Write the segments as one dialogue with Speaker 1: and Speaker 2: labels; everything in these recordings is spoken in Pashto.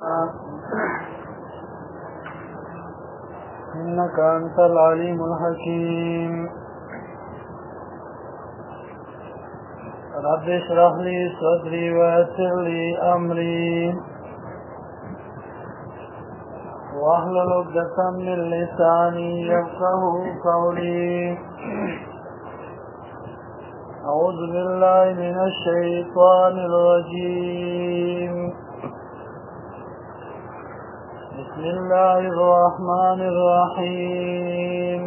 Speaker 1: إنك أنت العليم الحكيم رب اشرح لي صدري ويسر لي أمري واحلل عقدة من لساني يفقهوا قولي أعوذ بالله من الشيطان الرجيم بسم الله الرحمن الرحيم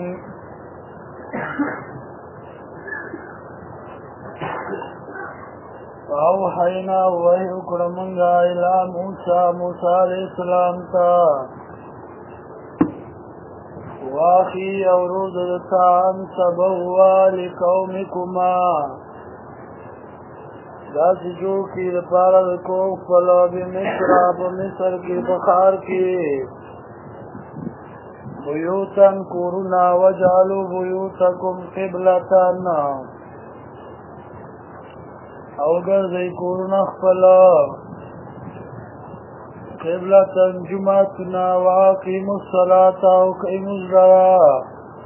Speaker 1: فأوحينا وحي وکړمږه إلى موسى عليه السلام ته واخي اورود دتان سبوا لقومكما داسی جو کی دپارا دکو فلو بمصر کی بخار کی بیوتن کورونا وجعلو بیوتکم قبلتن اوگر دی کورونا خفلا قبلتن جمعتنا واقیم الصلاة وقیم الزراء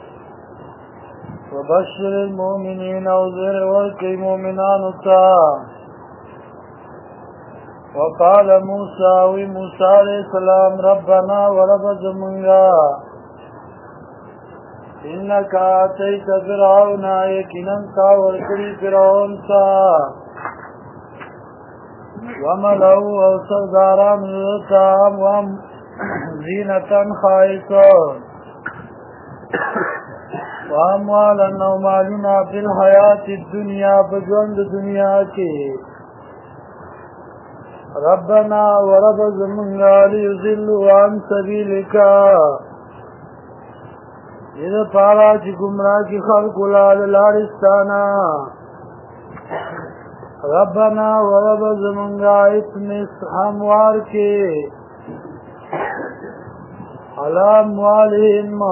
Speaker 1: وبشر المؤمنين وزر ورقی مؤمنان تا وقال موسى عليه السلام ربنا ورب زمنگا انك آتيت فرعون يقينا تا ورکڑی فرعون تا وملو او سرداران رتام وام زینتا خائصون واموالا او مالنا فی الحیات الدنیا بجوند دنیا کی ربنا ورب زمنگا لیضلوا عن سبیلکا اذا پارا چی گمراہ کی خلق لارستانا ربنا ورب زمنگا اتمس ہموار کے علی اموالہم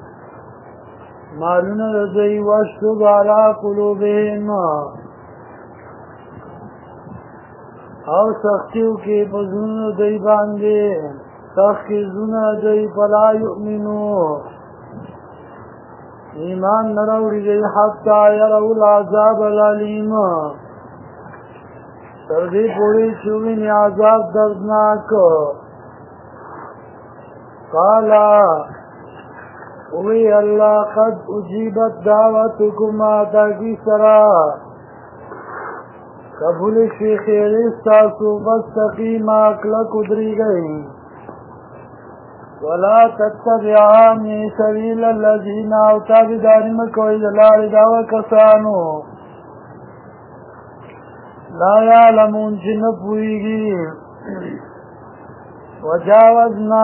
Speaker 1: مالون رضی واشتد علی قلوبہم اور سختیو کی بزن دی باندے سختی زن دی فلا یؤمنو ایمان نروڑی دی حتی یرو العذاب العلیم تردی پوری چوبین عذاب دردناک قالا وی اللہ قد اجیبت دعوتکما تاکی سرا قبول شیخ استاسو فاستقیم اکلک ادری گئی ولا تتبعانی سبیل الذین اوتابدانی مکوئی دلال دعوی کسانو لا یعلمون جنب ہوئیگی وجاوزنا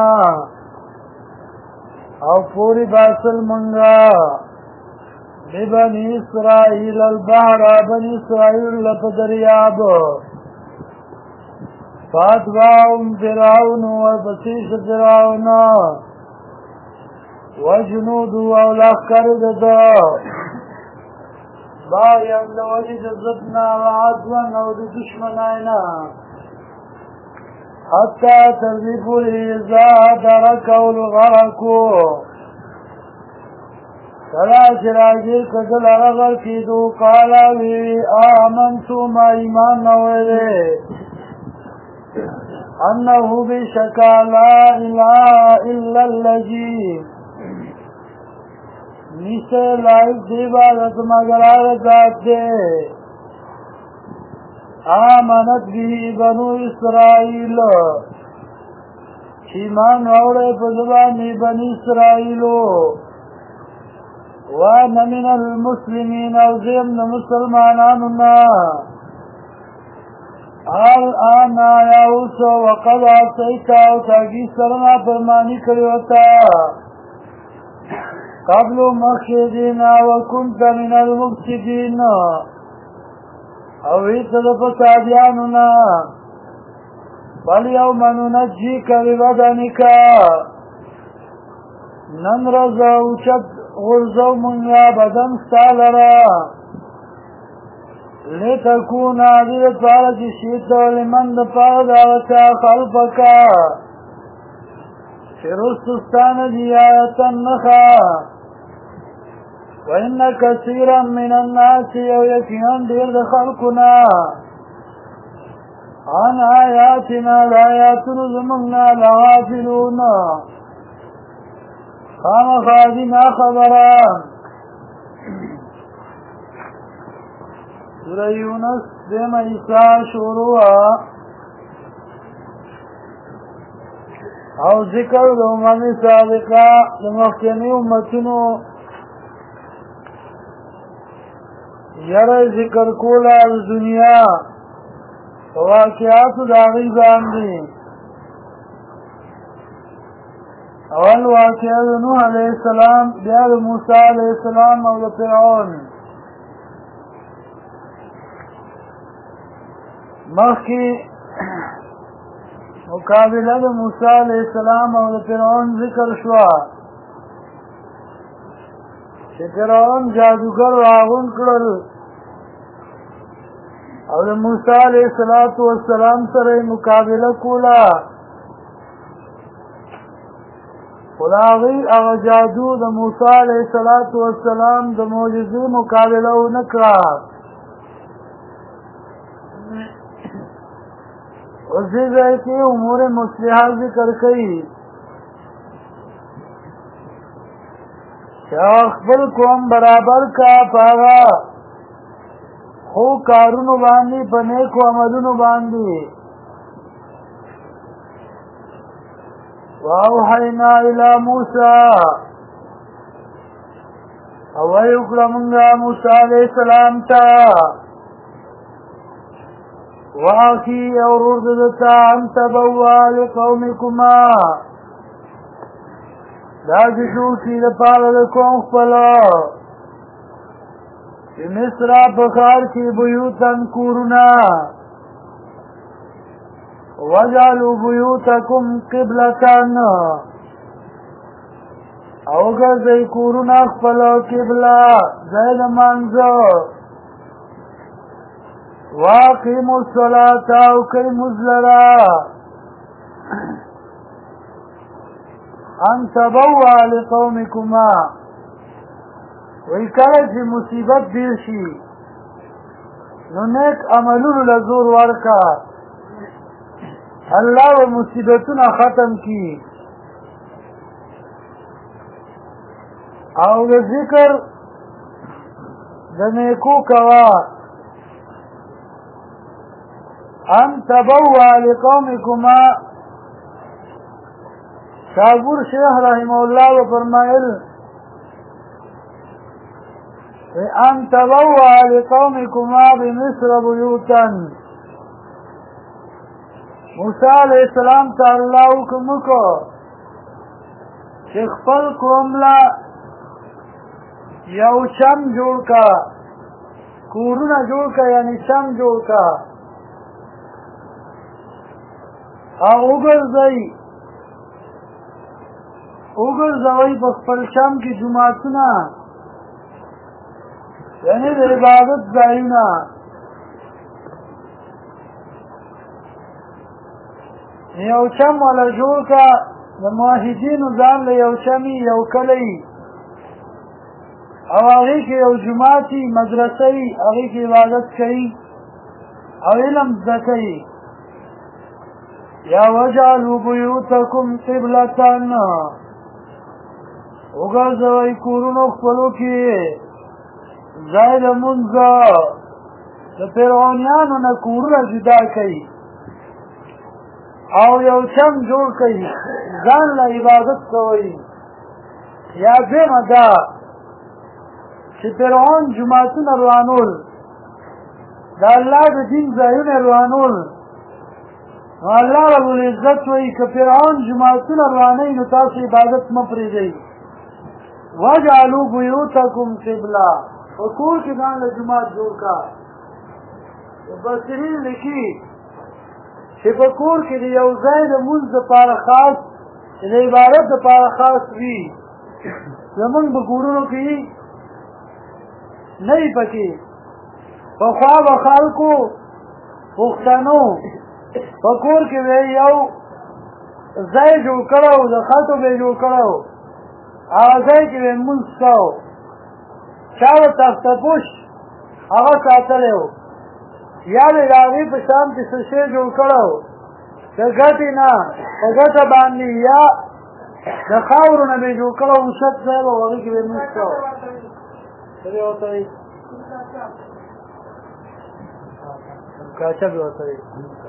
Speaker 1: او پوری باسل منگا ببنی اسرائیل البحر بنی اسرائیل لپدریاب فاتباهم فرعون وبسیش فرعون وجنود اولاخکر ددا بایم لوجد زدنا وعدوان او دشمنائنا حتی تردیف الإذا درکو الغرقو سلا چراجر کدل اغر کی دو قالاوی آمنتو ما ایمان نویدے انہو بشکا لا الہ الا اللذی نیسے لائق دیبادت مگر آرزات دے آمنت بھی بنو اسرائیل ایمان اوڑے پزبانی بنی اسرائیلو وانا من المسلمین او زیمن مسلماناننا الان آیاوسو وقد آسیتا او تاگی سرنا فرمانی کریوتا قبل مخشدین وکنت من المفسدین او ایتد فسادیاننا فالیوم ننجیک ببدنکا ننرز اوچت غرزو منیا بدن ستالرا لتكون عدد فارج الشيطة لمن دفع دعوتا خلفك رستستان دی آیتا نخا وإن كثيرا من الناس يكيان دير خلقنا عن آياتنا الآيات نزمنا لغافلون خام خادنا خبران سورة یونس دیم عیسیٰ شروع او ذکر د امم سابقه د مخکنی امتونو یره ذکر کوله د دنیا واقعات د هغې باندې اول واقعه د نوح علیه السلام بیا د موسی علیه السلام او د فرعون مخکې مقابله د موسی علیه السلام او د فرعون ذکر شوه چې فرعون جادوګر راغونډ کړل او د موسی علیه السلام سره یې مقابله کوله خو د هغې هغه جادو د موسی علیه السلام د معجزې مقابله ونه کړه اوس دې ځای کې امور مصلحه ذکر کوي چې خپل قوم برابر کا په هغه خو کارونو باندې په نیکو عملونو باندې واوحینا الی موسی او وحی وکړه مونږه موسی علیه السلام ته واخي اورور دتا انت بوا لقومكما دا جشو سی دا پالا دا کون خپلا چی مصر بخار کی بیوتن کورونا وجعلو بیوتکم قبلتن اوگر دی کورونا خپلا قبلا زید منزو واقیموا الصلاة او قیموا الزلا ان تبوا لقومکما وی کله چې مصیبت دیر شي نو نیک عملونو لزور ورکا الله و مصیبتونه ختم کی او د ذکر د نیکو کوا ان تبوا لقومکما شاگور شیخ رحمه اللہ و فرمائل ان تبوا لقومکما بمصر بیوتا موسیٰ علیہ السلام تا اللہ حکمکو شیخ پل کوملا یو شم جوڑ کا کورونا جوڑ کا یعنی شم جوڑ کا وګرځوئ په خپل شام کې جوماتونه یعنې د عبادت ځایونه یو شم والا جوړ کا د موحدینو ځان له یو شمي یو کلی او هغې کې یو جومات وي مدرسه وي هغې کې عبادت کوي او علم زده کوي یا وجعلوا بیوتکم قبلتن وګرځوئ کورونو خپلو کې ځای د لمونځ د فرعونیانو نه کورونه جدا کوي او یو شم جوړ کوي ځان له عبادت کوئ یا دویمه دا چې فرعون جوماتونه روانول د الله د دین ځایونه روانول نو الله رب العزت وایي که فرعون جوماتونه روانوي نو تاسو عبادت مه پرېږدئ وجعلوا بیوتکم قبله په کور کې ځان له جومات جوړ کا مفسرین لیکي چې په کور کې د یو ځای د لمونځ دپاره خاص چې د عبادت دپاره خاص وي زمونږ په کورونو کې نه وي پکې پخوا به خلکو پښتنو په کور کې به یو ځای جوړ کړی و، د خټو به یې جوړ کړی و، هغه ځای کې به یې لمونځ کوو. چا به تختپوش هغه ساتلی و، یا به د هغې په شان کې څه شی جوړ کړی و د ګټې نه په ګټه باندې، یا د خاورو نه به یې جوړ کړی و اوچت ځای به و، هغې کې به یې لمونځ کوو. څه به ورته وایي؟ کاچه به ورته وایي.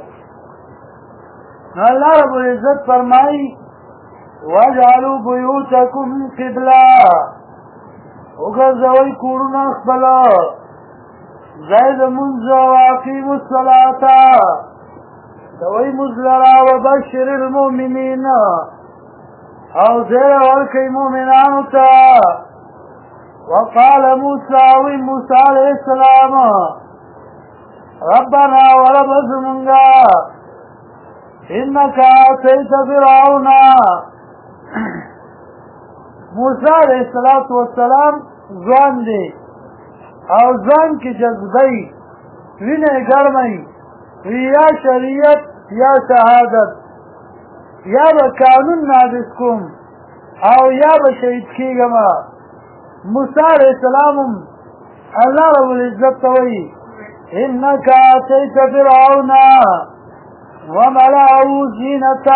Speaker 1: اللہ رب العزت فرمائی وَجْعَلُوا بُيُوتَكُمْ قِبْلَةً وګرځوئ کورونه خپل ځای د لمونځ وَأَقِیمُوا الصَّلَاةَ کوئ لمونځ لره وَبَشِّرِ الْمُؤْمِنِینَ او زیره ورکئ مؤمنانو ته. وقال موسی وی موسی علیه السلام ربنا ورب زمونږه انك اتيت فرعون. موسی علیہ السلام ځوان دی او ځان کې جذبی وینه ګرمۍ یا شریعت یا شهادت یا به قانون نافذ کوم او یا به شهید کېږم. موسی علیہ السلام الله رب العزت ته وایي انك اتيت فرعون وملأه زینة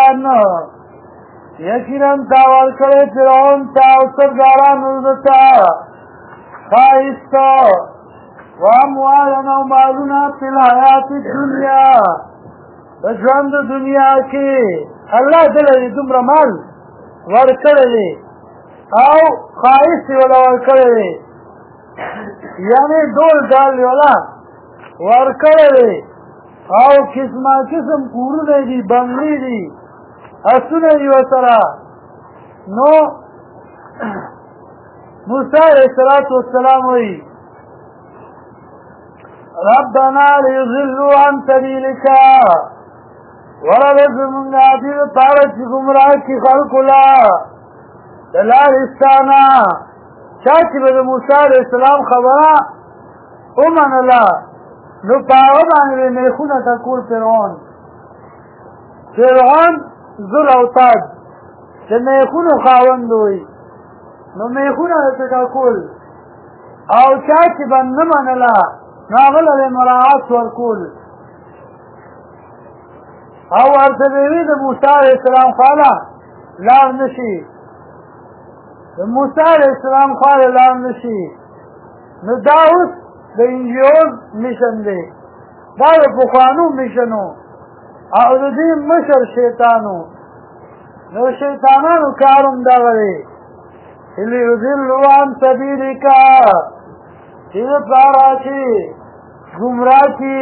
Speaker 1: یقینا تا ورکړی فرعون ته او سردارانو ته ښایست واموالا او مالونه فی الحیات الدنیا د ژوند د دنیا کې الله دله دومره مال ورکړی دی او ښایست یې وله ورکړی دی، یعنې ډول ډال یې وله ورکړی دی او قسمه قسم کورونه دي، بنګلې دي، اسونه دي ورسره. نو موسی علیه السلام وایي ربنا لیضلوا عن سبیلک ورب زمونږه دې دپاره چې ګمراه کړي خلکو له د لارې ستا نه. چا چې به د موسی علیه السلام خبره ومنله نو په هغه باندې به میخونه ټکول فرعون زر او تاج د میخونو خاوند وي، نو میخونه ورته ټکول او چا چې به نه منله نو هغه له به مراعات ورکول او ورته به وي د موسی علیه السلام خواله لاړ نه شي، د موسی علیه السلام خواله لاړ نه شي. نو دا اوس د انجیوز میشن دی، دا د پخوانو میشنو او د دې مشر شیطانو. نو شیطانانو کار هم دغه دی لیضلوا عن سبیلک چې دپاره چې ګمراه کړي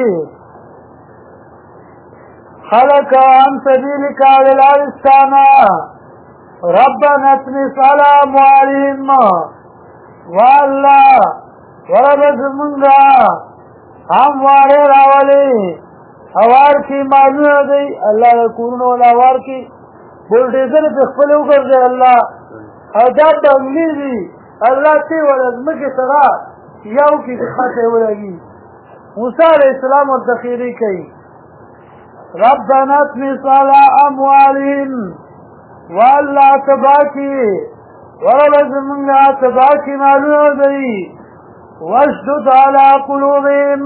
Speaker 1: خلک عن سبیلک د لارې ستا نه. ربنا اطمس علی اموالهم والله ورب زمونږه هموارې راولې هوار کې مالونه دی الله د کورونو والا هوار کې بولډیزر پې خپلې وګرځوي الله او دا بنګلې دي الله ته ولا ځمکې سره یو کې خطې ولګي. موسی علیه السلام ورته خیرې کوي ربنا اطمس علی اموالهم والله تباه کړي ورب زمونږه تباه کړي مالونه دی واشدد على قلوبهم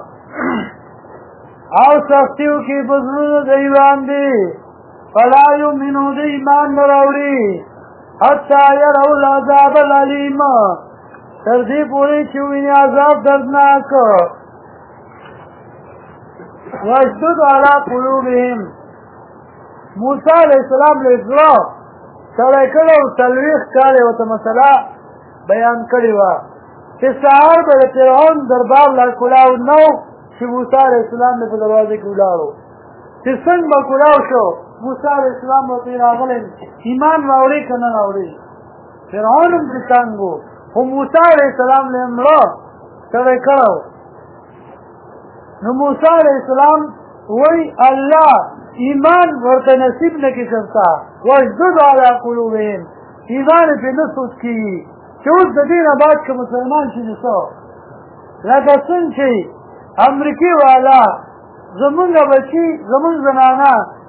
Speaker 1: او سختیو کی بزرون دی باندې فلا یؤمنو دی ایمان نراوړي حتی یروا العذاب العلیم تر دې پورې چې ویني عذاب دردناک. واشدد على قلوبهم موسی علیہ السلام له زړه سړی کړی و 40 کاله ورته مسله بیان کړې وه چې سهار به د فرعون دربار لا کلاو نه و چې موسی علیه السلام په دروازې کې ولاړو چې څنګه به کلاو شو موسی علیه السلام ورته راغلی ایمان راوړې که نه راوړې. فرعون هم چې تنګ و خو موسی علیه السلام له مړه سړی کړی. نو موسی علیه السلام وایي الله ایمان ورته نصیب نه کړي شرطه واشدد علی قلوبهم ایمان یې پرې نه سود کېږي چې اوس د دې نه بعد که مسلمان شي نو څه لکه څنګه چې امریکې والا زمونږ بچي زمونږ زنانه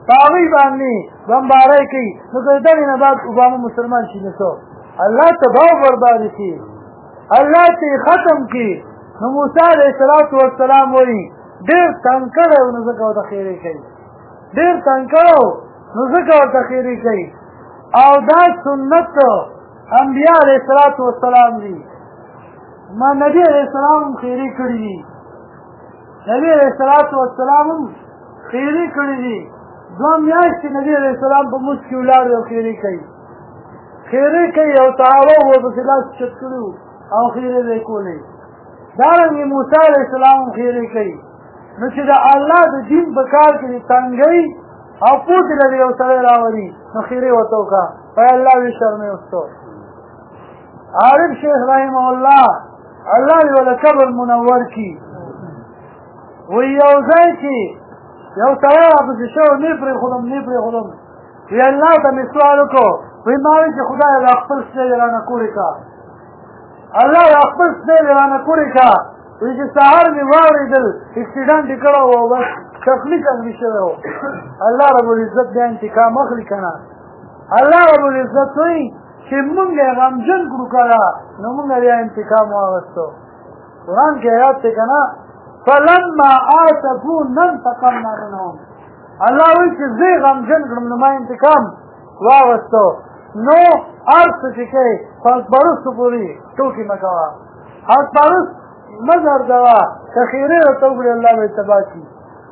Speaker 1: پاغی باندې بمباری کوي نو که دغې نه بعد اوباما مسلمان شي نو څه الله تباه و بربادي کړي الله ته ختم کړي نو موسی علیه السلام وایي ډېر تنګ کړی نو ځکه ورته خیرې کوي ډېر تنګ کړی نو ځکه ورته خیرې کوي او دا سنت انبیاء علیه السلام دي ما نبی علیه السلام هم خیرې کړي دي نبی علیه السلام هم خیرې کړي دي 2 میاشتې نبی علیه السلام په مونځ کې ولاړ او خیرې کوي او تعاوه ورپسې لاس چت کړي او خیرې به یې کولې دارنګې موسی علیه السلام هم خیرې کوي نو چې د الله د دین په کار کې تنګۍ او پوتې لري یو سړی راولي نو خیرې ورته وکړه په الله وي شرمې وستو عارف شیخ رحمه الله الله دې وله قبر منور کړي وایي یو ځای کې یو سړی راپسې شوی نه پرېښودم وی الله ته مې سوال وکړو وایي ما وایي چې خدایه دا خپل سپی دې رانه کوړې کړه الله دا خپل سپی دې رانه کوړې کړه وایي چې سهار مې واورېدل اکسیډنټ یې کړی و بس تکلیف شوی و الله ربالعزت بیا انتقام اخلي که نه الله ربالعزت وایي چې مونږ یې غمجن کړو کله نو مونږ بیا انتقام واغستو قرآن کې آیات دی که نه فلما آسفونا انتقمنا منهم الله وایي چې زه یې غمجن کړم نو ما انتقام واغستو نو هر څه چې کوې حقپرستو پورې ټوکې مه کوه حقپرست مه ګرځوه که خیرې ورته وکړې الله به یې تباه کړي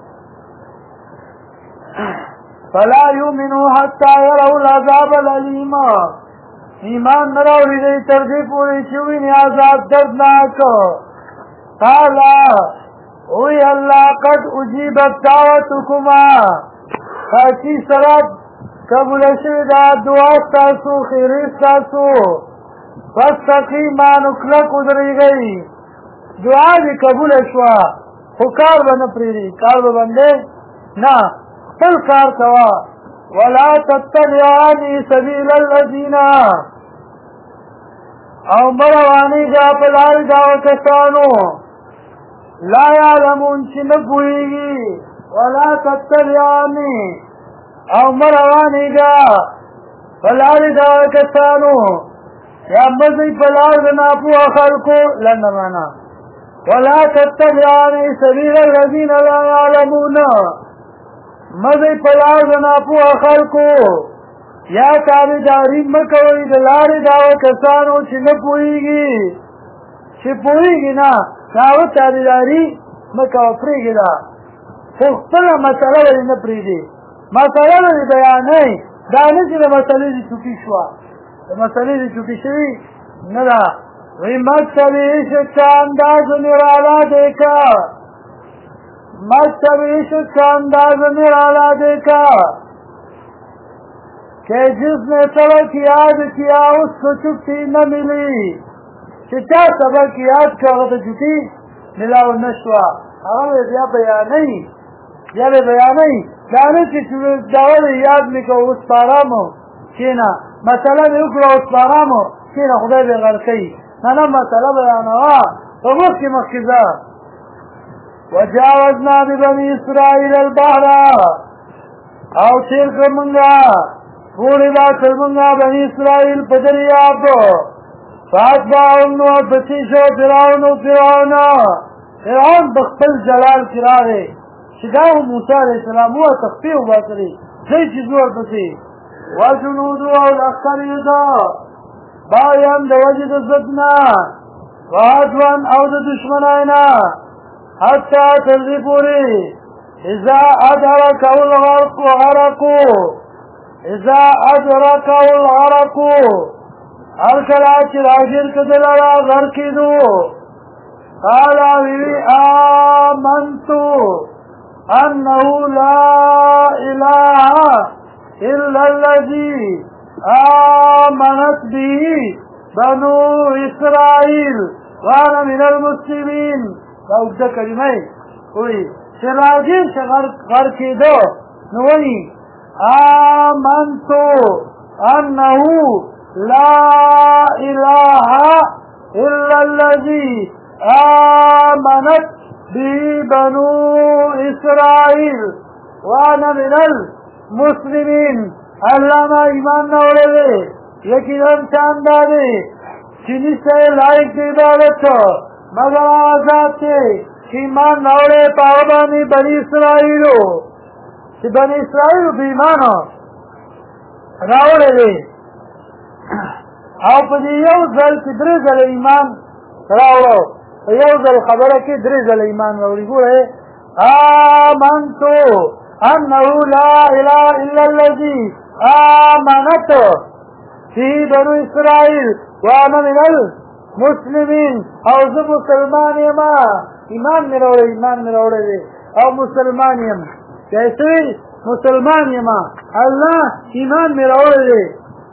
Speaker 1: فلا یؤمنوا حتی یروا العذاب الالیم ایمان نه راوړي دی تر دې پورې چې ویني عذاب دردناک قال وی الله قد اجیبت دعوتکما حقیقي سره قبول شوې دا دعا ستاسو خیرې ستاسو فاستقیما نو کلک ودرېږئ دعا دې قبوله شوه خو کار به نه پرېږدي کار به بندې نه خپل کار کوه ولا تتبعاني سبیل الذین او مه روانېږه په لارې د هغه کسانو لا یعلمون چې نه پوهېږي ولا تتبعاني او مه روانېږه په لارې د هغه کسانو یا مه ځئ په لار د ناپوهه خلکو لنډه معنا ولا تتبعاني سبیل الذین لا یعلمون مه ځئ په لار د ناپوهه خلکو یا تابعداري مه کوئ د لارې د هغه کسانو چې نه پوهېږي چې پوهېږي نه د هغه تابعداري مه کوه پرېږده خو خپله مسله به دې نه پرېږدي مسله به دې بیانوئ دا نه چې د مسلې دې چوپي شوه د مسلې دې چوپي شوي نه ده وایي مکتب عشق کا انداز نرالا دیکھا مکتب عشق کا انداز نرالا دیکھا کہ جس نے سبق یاد کیا اس کو چھٹی نہ ملی چې چا سبق یاد کړه هغه ته چھٹی ملاو نه شوه هغه به بیا بیانوي دا نه چې دوا دې یاد مې کړه اوس په ارامو کښېنه مسله مې وکړه اوس په ارامو کښېنه خدای به غر کوي نه مسله بیانوه په مخکې ځه وجاوزنا ببني اسرائیل البحر او تیر کړه مونږه پورې دا کړ مونږه بني اسرائیل په دریاب فاتبعهم نو پسې شو فرعون په خپل جلال کې راغی چې دا موسی علیه السلام وه تخفې وباسلې ځئ چې زور پسې وجنودو او لښکر یې ده باغیان د وجې د ضد نه وعدوان او د دشمنای نه حتی تر دې پورې اذا ادرکه الغرق هر کله چې راګیر کړه لاره غرق کېدو قال وی آمنت انه لا اله الا الذي آمنت به بنو اسرائیل وانا من المسلمین دا اوږده کلمه وایي چې راګیر چې غرق کېدو نو وایي آمنت انه لا اله الا الذي آمنت به بنو اسرائیل وانا من مسلمین اللہ ما ایمان نوڑے دے یقیناً چاندہ دے چینی سے لائق دی عبادت مگر آزاد تے ایمان نوڑے پاوبانی بنی اسرائیلو چی بنی اسرائیلو بیمانو راوڑے دے او پدی یو ذل کی دری ذل ایمان راوڑو یو ذل خبره کی دری ذل ایمان راوڑی گوڑے آمنتو انہو لا الہ الا الذی آمنت فی بنو اسرائیل وانا من المسلمین او زب مسلمان یما ایمان میں روڑے دے او مسلمان یما کیسے مسلمان یما اللہ ایمان میں روڑے دے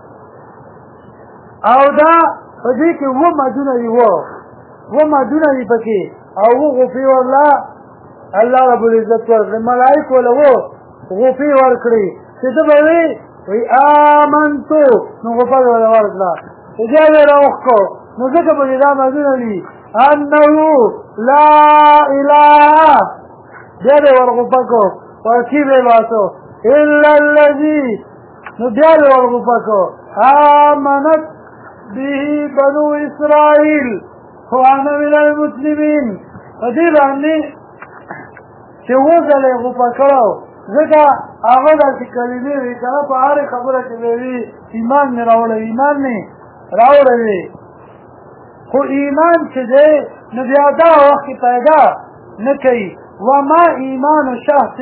Speaker 1: او دا فدی که وہ مدونه دی پکی او وہ غفی والله اللہ رب العزت ورکڑی ملائک والا وہ غفی ورکڑی چیزا وی آمنتو نو غفر والا ورکڑا اجازه روخکو نو ذکر بلی دا مدونه دی انہو لا الہ دیده ورغفکو ورکیب باسو الا اللذی نو دیده ورغفکو آمنت به بنو اسرائیل وانا من المسلمین فدی بانی چه وزل غفکرو ذکا آغدا چه کلمی وی کنا پا آر خبره چه وی ایمان می راوڑه وی خو ایمان چه ده نبیادا وقت پیدا نکی وما ایمان شخص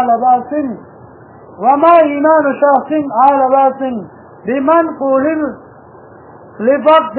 Speaker 1: حال باطن بمن قول لفقد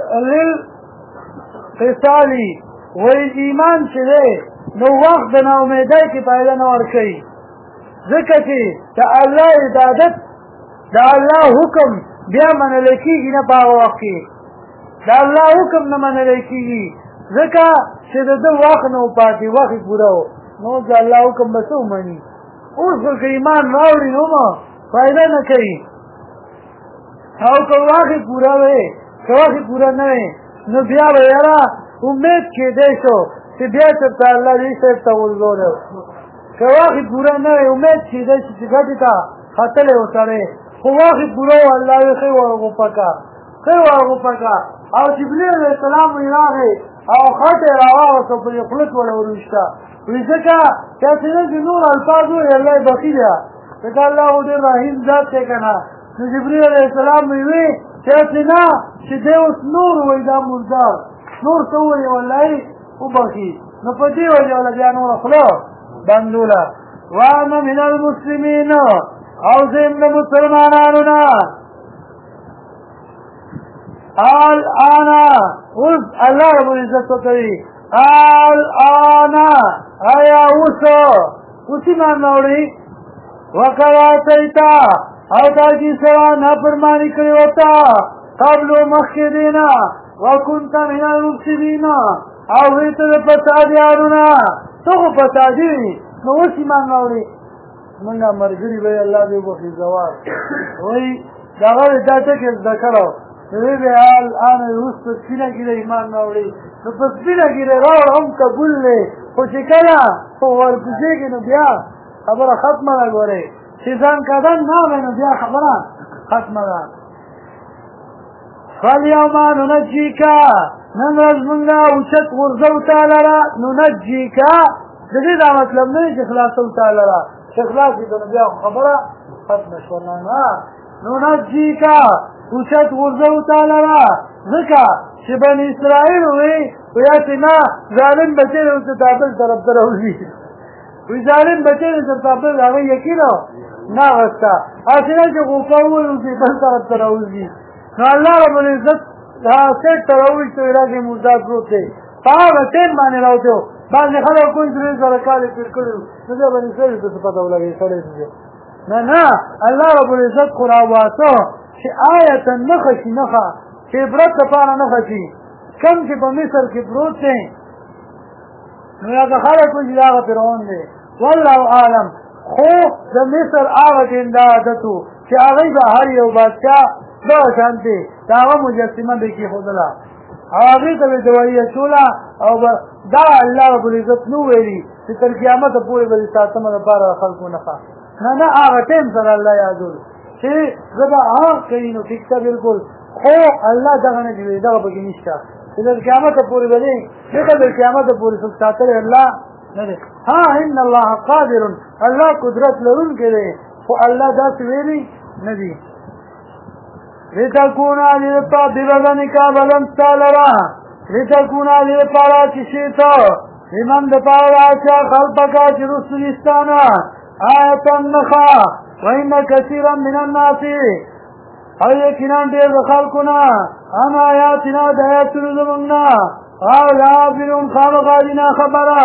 Speaker 1: للقصالی وی ایمان چه ده نو وقت نا امیدائی کی پیدا نور کئی ذکر چه تا اللہ عبادت دا اللہ حکم بیا من لکی گی نا پاو وقتی دا اللہ حکم نا من لکی گی ذکر چه دا وقت نو پاتی وقت پورا ہو نو دا اللہ حکم بسو منی اس کو ایمان راوڑی نو ما فائدہ نا کئی او که وقت پورا ہوئے که وقت پورا نوے نو بیا بیارا امید کی دیشو چه بیا چرتا اللہ دیشو تولدو دو که وقت پورا نوے امید کی دیشو چه گھٹی تا خطلے اتارے خو وقت پورا ہو اللہ وی خیو ورغو پکا او جبریل علیہ السلام ایراغے او خط راواغتو پر یخلط والا وروشتا ویسکا کیسے جی نور الفاظ ہوئے اللہ بخی دیا کہ اللہ دیر رحیم ذات تے کنا نو جبریل علیہ السلام وی کیسے نا چی دیوس نور ویدا مردار نور سوئی واللہی او بخی نو پتی وجہ والا بیا نور اخلا بندولا وانا من المسلمین او زمن مسلمانانونا آنا اس اللہ رب العزت کو کری آنا آیا اسی مان موڑی وقرا سیتا او تاکی سوا نافرمانی کری ہوتا قبل و مخی دینا وکنتا من المفسدین او ویتر پسادیانونا تو کو پسادی نو اسی مان موڑی منگا مرگری بھئی اللہ دے بخی زوار وہی داغر داتا کے ذکرو نوی بے آن روز پر سینہ گیرے ایمان نوڑی نو پس سینہ گیرے راوڑ ہم قبول لے خوشی کلا ورکشے گی نو بیا خبر ختم لگو رے شیزان کدن نامے نو بیا خبر ختم لگا فالیوما ننجیکا ننرز منگا اوچت غرزو تالارا ننجیکا جدید دا مطلب نہیں کہ خلاصو تالارا اخلاصی تو نبی خبر ختم شورنا ننجیکا اوچت غرزو تالارا ذکا چه بنی اسرائیل ہوئی ویاتی نا ظالم بچے نے اسے تابل طرف تروزی وی ظالم بچے نے اسے تابل آگئی یقینو نا غستا آسنا چه غفاول اسے بل طرف تروزی نو اللہ رب العزت سیٹ تروز تو علاقی مرداد روتے پاہا بچین مانے روتے ہو بعض خلق کوئی سرین سرکالی پر کرو نجا بنی اسرائیل تو سپتا ہو لگے سڑے سجے نا اللہ رب العزت قرآواتو چه آیتا نخشی نخا چه عبرت پانا نخشی کم چه پا مصر کی پروت ہیں نو یا خلق کوئی جلاغ فرعون دے واللہ عالم خو دا مصر آغت اندادتو چه آغی با ہر یو بادشاہ دو شانتے تاغا مجسمہ بکی خودلا آغی تا بے دوائی چولا او دا اللہ رب العزت نو ویلی چه تر قیامت پوری بلی ساتم دا پارا خلقو نخا نه هغه ټیم سره الله یادول چې زه به هغه کوي نو ټیک ته بالکل خو الله دغه نه دی دغه پکې نشته چې د قیامت پورې به دی دغه د قیامت پورې څوک ساتلی الله نه دی ها ان الله قادر الله قدرت لرونکی دی خو الله داسې ویلي نه دی لتكونا ببدنك بدن سالرا لتكونا لپاره چې شي ته لمن د پاره چې خلقك چې رسولستانه آیتا نخا وإن كثيرا من الناس او یقینا ډېر د خلقونه ان آیاتنا د آیاتونو زمونږ او غافلون خامخا خبره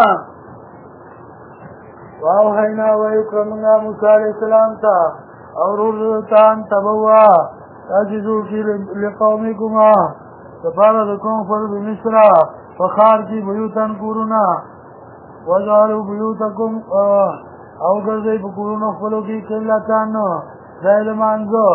Speaker 1: واوحینا ویکرمنا موسی علیہ السلام ته او رورتان تبوا تجدو کی لقومکما تپارا دکون فرد مصر فخار کی بیوتن کورونا وجعلو بیوتکم او گرزی بکورونو خلو کی قبلتان زید مانزو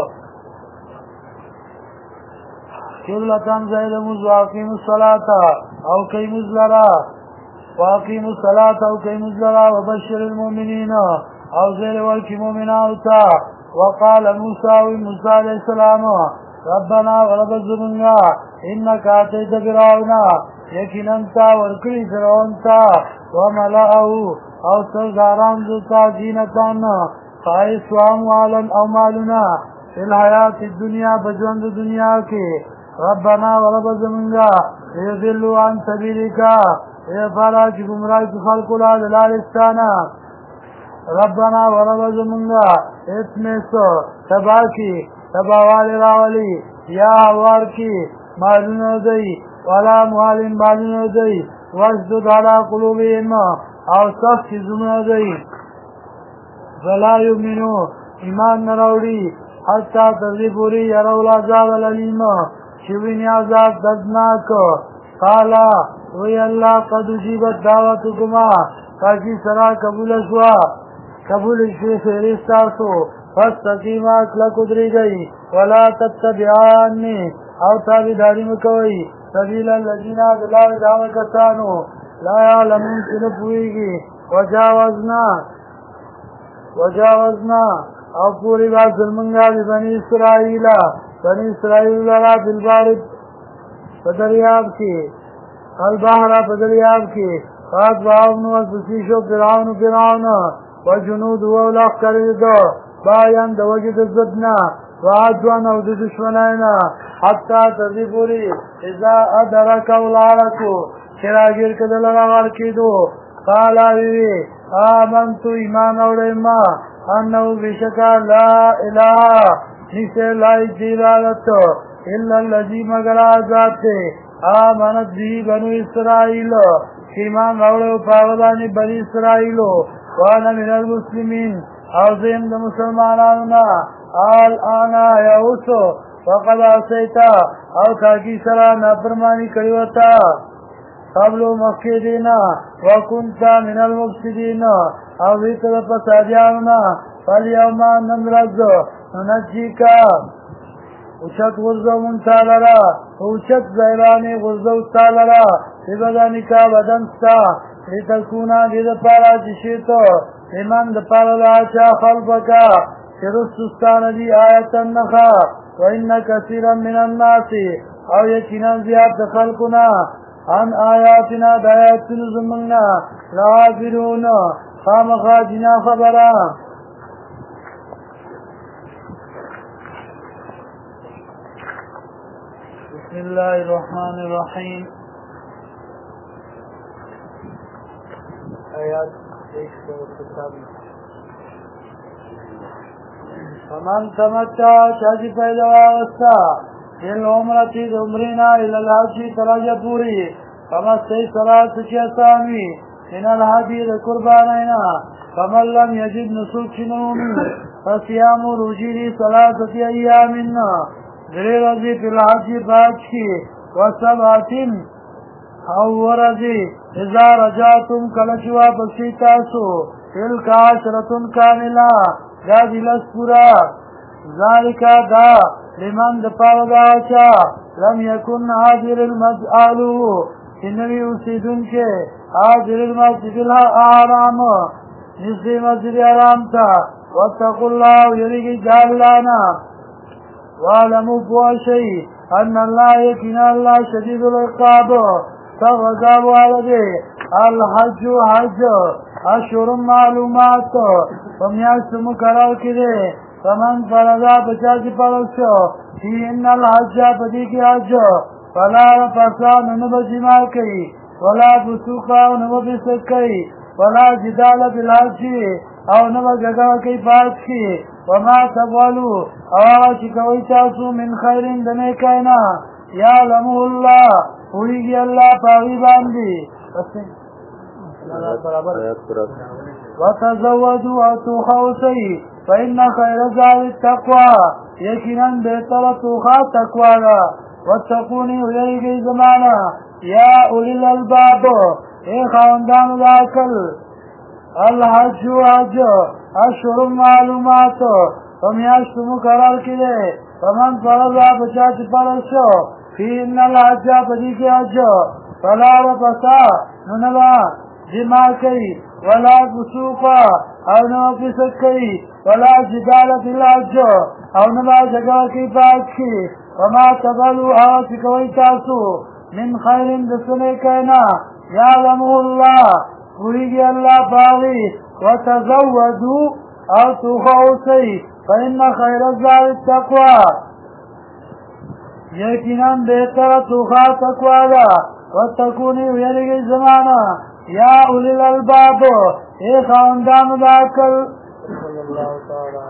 Speaker 1: قبلتان زید مز واقیم الصلاة او قیم الزلرا واقیم الصلاة او قیم الزلرا وبشر المؤمنین او زیر والکی مؤمناوتا وقال موسى عليه السلام ربنا ورب الزمنا انك اتيت فرعون يقينا انت وركي فرعون وملأه او سرداران ذو زينتان خائص واموالا او مالنا في الحياة الدنيا بجوند الدنيا کی ربنا ورب الزمنا يضلوا عن سبيلك يفعلا کی گمراہ کی خلق لالستانا ربنا ورب زمونگا اتمیسو تبا کی تباوالی راولی یا حوار کی مالونو دی ولا موالین مالونو دی وجدد علا قلوبین او صف کی زمونو دی فلا یؤمنو ایمان نراوڑی حتی تردی پوری یرو العذاب العلیم شوینی عذاب دردناک قالا وی اللہ قد اجیبت دعوتکما تاکی سرا قبول شوا قبول شوی فیرستاسو فاستقیمات لکدری گئی ولا تتبعانی او تابداری مکوئی سبیل الذین دلاو دعوی کسانو لا یعلمون سنپوئیگی وجاوزنا او پوری بات ظلمنگا بنی اسرائیل لرا بالبارد بدریاب کی البحر بدریاب کی فات باؤن وزبسیشو فرعون وجنود وولاق کردو باین دو وجد الزدنا وعدوان او دو دشمنائنا حتی تردی پوری ازا ادرک اولارکو شراگیر کدل راوال کیدو قالا بیوی آمنتو ایمان اوڑی ما انہو بشکا لا الہ نیسے لائی جیرالتو الا اللذی مگر آزاد تے آمنت بھی بنو اسرائیل ایمان اوڑی پاغدانی بنی اسرائیلو وانا من المسلمین عظیم دا مسلمانانونا آنا یعوسو وقد عصیتا او تاکی سرا نافرمانی کریوتا قبلو مخی دینا وکنتا من المفسدین او ویتا دا پسادیانونا فالیومان نمرزو ننجیکا اوچت غرزو منتالرا اوچت زیرانی غرزو تالرا ببدانکا بدنستا لتکونا دید پارا جشیتو ایمان د پارا لاچا خلفکا چرستستان دی آیتا نخا وإن كثيرا من الناس او یقینا زیاد خلقنا عن آیاتنا دایاتنا زمنا لغافلون خامخاجنا خبرا بسم الله الرحمن الرحيم آیات 147 فمن تمتع چاچی پیدا واغستا دل عمرتی دمرینا الالحجی تراجع پوری فمستی صلاة چی اسامی من الحدی قربانینا فمن لم یجد نسوک چنومی فسیام رجیلی صلاة ایامنا دری رضی فی الحجی پاک کی وسبعتن او ورزی اذا رجاتم کلچوا بسیتاسو تلک عشرتن کاملا دا دلس پورا ذالکا دا لمن دپاو دا چا لم یکن حاضر المسئلو انوی اسیدن کے حاضر المسجد الحرام نزدی مسجد حرام تا واتقوا الله يريد جعلنا واعلموا بواشي أن الله يكن الله شديد العقاب فغضب والده الحج حج أشهر معلومات ومياس مقرر كده فمن فرضا بچاچ پرشو فإن الحج بديك حج فلا فساد نبجما كي ولا فسوقا نبسك كي ولا جدال بالحج او نبجگا كي باج كي وما تفعلوا اواشكوي تاسو من خير دنيكينا يعلمه الله ويجي الله پاوي باندي وتزودوا وتخوصي فإن خير زاد التقوى يكنا بيطل توخا تقوى واتقوني ويجي زمانا يا أولي الألباب اي خاندان العقل الحج حج أشهر معلومات ومياشت مقرر كده فمن فرض بچاچ پرشو فإن الحج بديك حج فلا رفسا ننبا جمع كي ولا فسوقا او نبا فسق كي ولا جدال في الحج او نبا جگا كي باج كي وما تفعلوا آسكوي تاسو من خير دسنه كينا يعلمه الله ويجي الله باغي وتزودوا او تخوصي فإن خير الزاد التقوى يكنا بيتر توخا تقوى واتقوني ويلغي زمانا يا أولي الألباب اي خاندان داكل صلى الله تعالى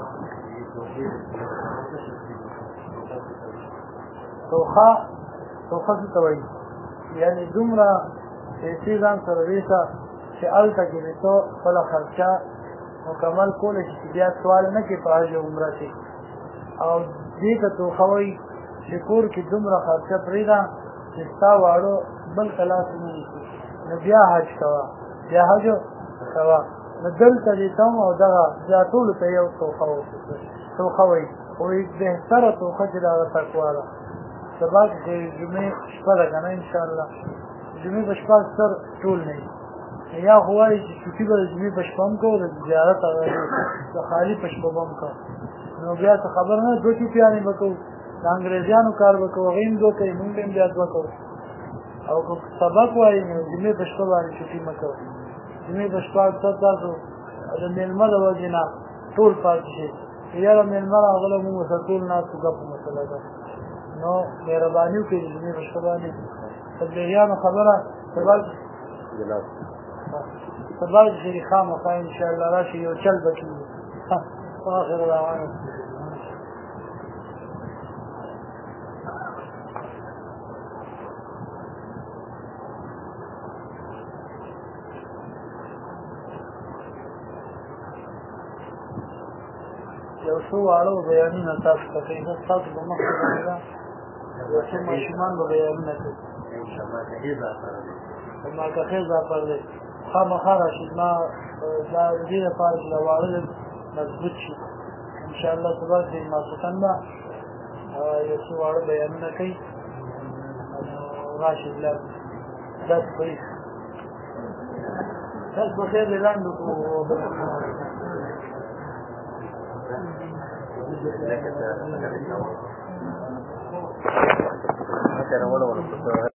Speaker 1: توخا ستوي يعني دمرا سيزان سرويسا چې الته کې تو فلا خرچه مکمل کولې چې بیا سوال نه کې پاجه عمره شي او دې ته تو خوي چې کور کې دومره خرچه پریدا چې تا واړو بل خلاص نه نو بیا حج کوا بیا حج کوا نو دلته دې تم او دغه بیا ټول ته یو تو خوي او دې سره تو خج دا تقوا ده سبا کې جمعه شپه ده کنه ان شاء الله جمعه بشپا سر ټول نه یا هوای چې چټي به جمعې پښپم کو د زیارت او د خالی پښپم کو نو بیا څه خبر نه دوی پیانې وکړو د انګريزانو کار وکړو غیم دوی کوي مونږ هم بیا وکړو او کو سبق وایي نو جمعې پښپم باندې چټي مکو جمعې پښپم تاسو د ململ وجنا ټول پاتې شي یاره ململ هغه موږ ټول نه څه په مسله ده نو مهرباني وکړئ جمعې پښپم باندې تبلیغیانو خبره سبق جناب سبا شری خام وخا ان شاء الله راشي یو چل بکی اخر دعوانا یو څو اړو بیانونه تاسو ته کوي تاسو په مخ کې دا یو څه ماشومان به بیانونه کوي ان شاء الله ما که خیزه پر دی خامخا راشد ما دا دې لپاره چې واړه مضبوط شي ان شاء الله سبا دې ماسوتن با یو څه واړه بیانونه کوي راشد لا داس کوي تاسو په خیر لاندې کو